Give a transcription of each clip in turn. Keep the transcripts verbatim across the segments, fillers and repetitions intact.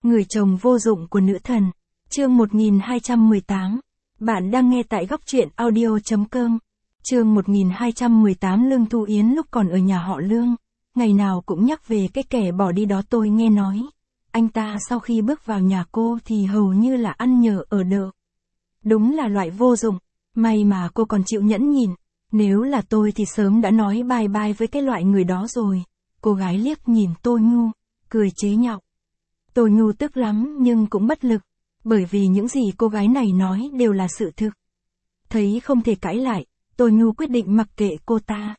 Người chồng vô dụng của nữ thần. Chương một nghìn hai trăm mười tám. Bạn đang nghe tại góc truyện audio chấm com. Chương một nghìn hai trăm mười tám. Lương Thu Yến lúc còn ở nhà họ Lương, ngày nào cũng nhắc về cái kẻ bỏ đi đó. Tôi nghe nói, anh ta sau khi bước vào nhà cô thì hầu như là ăn nhờ ở đợ. Đúng là loại vô dụng, may mà cô còn chịu nhẫn nhìn. Nếu là tôi thì sớm đã nói bye bye với cái loại người đó rồi. Cô gái liếc nhìn Tô Nhu, cười chế nhạo. Tô Nhu tức lắm nhưng cũng bất lực, bởi vì những gì cô gái này nói đều là sự thực. Thấy không thể cãi lại, Tô Nhu quyết định mặc kệ cô ta.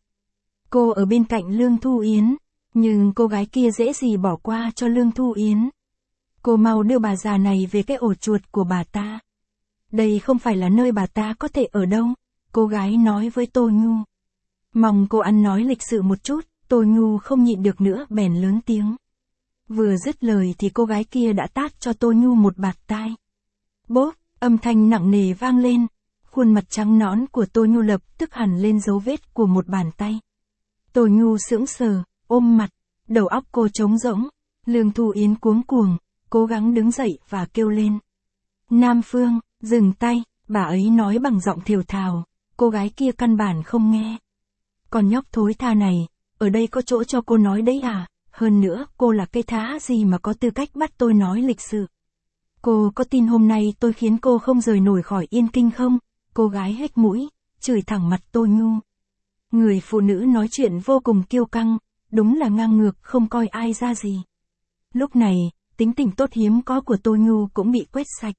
Cô ở bên cạnh Lương Thu Yến, nhưng cô gái kia dễ gì bỏ qua cho Lương Thu Yến. Cô mau đưa bà già này về cái ổ chuột của bà ta. Đây không phải là nơi bà ta có thể ở đâu, cô gái nói với Tô Nhu. Mong cô ăn nói lịch sự một chút. Tô Nhu không nhịn được nữa bèn lớn tiếng. Vừa dứt lời thì cô gái kia đã tát cho Tô Nhu một bạt tai. Bốp, âm thanh nặng nề vang lên, khuôn mặt trắng nõn của Tô Nhu lập tức hẳn lên dấu vết của một bàn tay. Tô Nhu sững sờ, ôm mặt, đầu óc cô trống rỗng. Lương Thu Yến cuống cuồng, cố gắng đứng dậy và kêu lên. Nam Phương, dừng tay, bà ấy nói bằng giọng thều thào, cô gái kia căn bản không nghe. Con nhóc thối tha này, ở đây có chỗ cho cô nói đấy à, hơn nữa cô là cây thá gì mà có tư cách bắt tôi nói lịch sự. Cô có tin hôm nay tôi khiến cô không rời nổi khỏi Yên Kinh không? Cô gái hếch mũi, chửi thẳng mặt Tô Nhu. Người phụ nữ nói chuyện vô cùng kiêu căng, đúng là ngang ngược không coi ai ra gì. Lúc này, tính tình tốt hiếm có của Tô Nhu cũng bị quét sạch.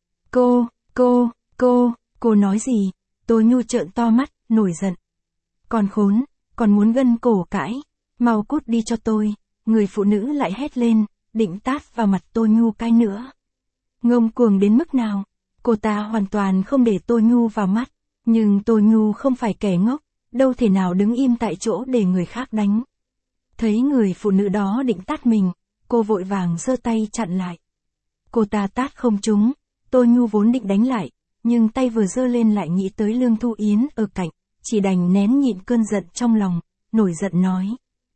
Cô, cô, cô, cô nói gì? Tô Nhu trợn to mắt, nổi giận. Còn khốn, còn muốn gân cổ cãi, mau cút đi cho tôi. Người phụ nữ lại hét lên, định tát vào mặt Tô Nhu cái nữa. Ngông cuồng đến mức nào? Cô ta hoàn toàn không để Tô Nhu vào mắt, nhưng Tô Nhu không phải kẻ ngốc, đâu thể nào đứng im tại chỗ để người khác đánh. Thấy người phụ nữ đó định tát mình, cô vội vàng giơ tay chặn lại. Cô ta tát không trúng, Tô Nhu vốn định đánh lại, nhưng tay vừa giơ lên lại nghĩ tới Lương Thu Yến ở cạnh, chỉ đành nén nhịn cơn giận trong lòng, nổi giận nói.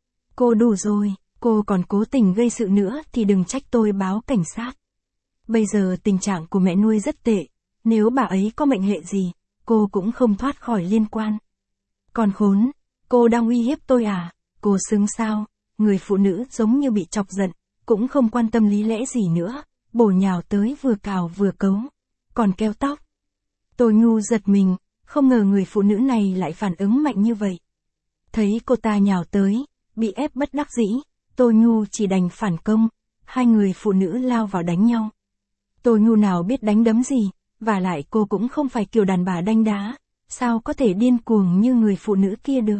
Cô đủ rồi, cô còn cố tình gây sự nữa thì đừng trách tôi báo cảnh sát. Bây giờ tình trạng của mẹ nuôi rất tệ, nếu bà ấy có mệnh hệ gì, cô cũng không thoát khỏi liên quan. Còn khốn, cô đang uy hiếp tôi à, cô xứng sao? Người phụ nữ giống như bị chọc giận, cũng không quan tâm lý lẽ gì nữa, bổ nhào tới vừa cào vừa cấu, còn kéo tóc. Tô Nhu giật mình, không ngờ người phụ nữ này lại phản ứng mạnh như vậy. Thấy cô ta nhào tới, bị ép bất đắc dĩ, Tô Nhu chỉ đành phản công, hai người phụ nữ lao vào đánh nhau. Tô Nhu nào biết đánh đấm gì, và lại cô cũng không phải kiểu đàn bà đanh đá, sao có thể điên cuồng như người phụ nữ kia được.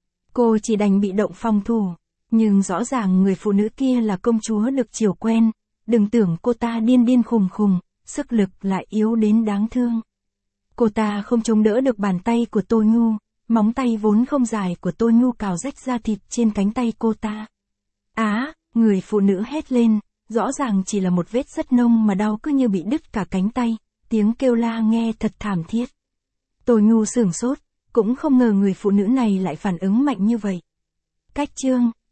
Cô chỉ đành bị động phòng thủ, nhưng rõ ràng người phụ nữ kia là công chúa được chiều quen, đừng tưởng cô ta điên điên khùng khùng, sức lực lại yếu đến đáng thương. Cô ta không chống đỡ được bàn tay của Tô Nhu, móng tay vốn không dài của Tô Nhu cào rách da thịt trên cánh tay cô ta. Á, người phụ nữ hét lên, rõ ràng chỉ là một vết rất nông mà đau cứ như bị đứt cả cánh tay, tiếng kêu la nghe thật thảm thiết. Tô Nhu sửng sốt, cũng không ngờ người phụ nữ này lại phản ứng mạnh như vậy. Cách chương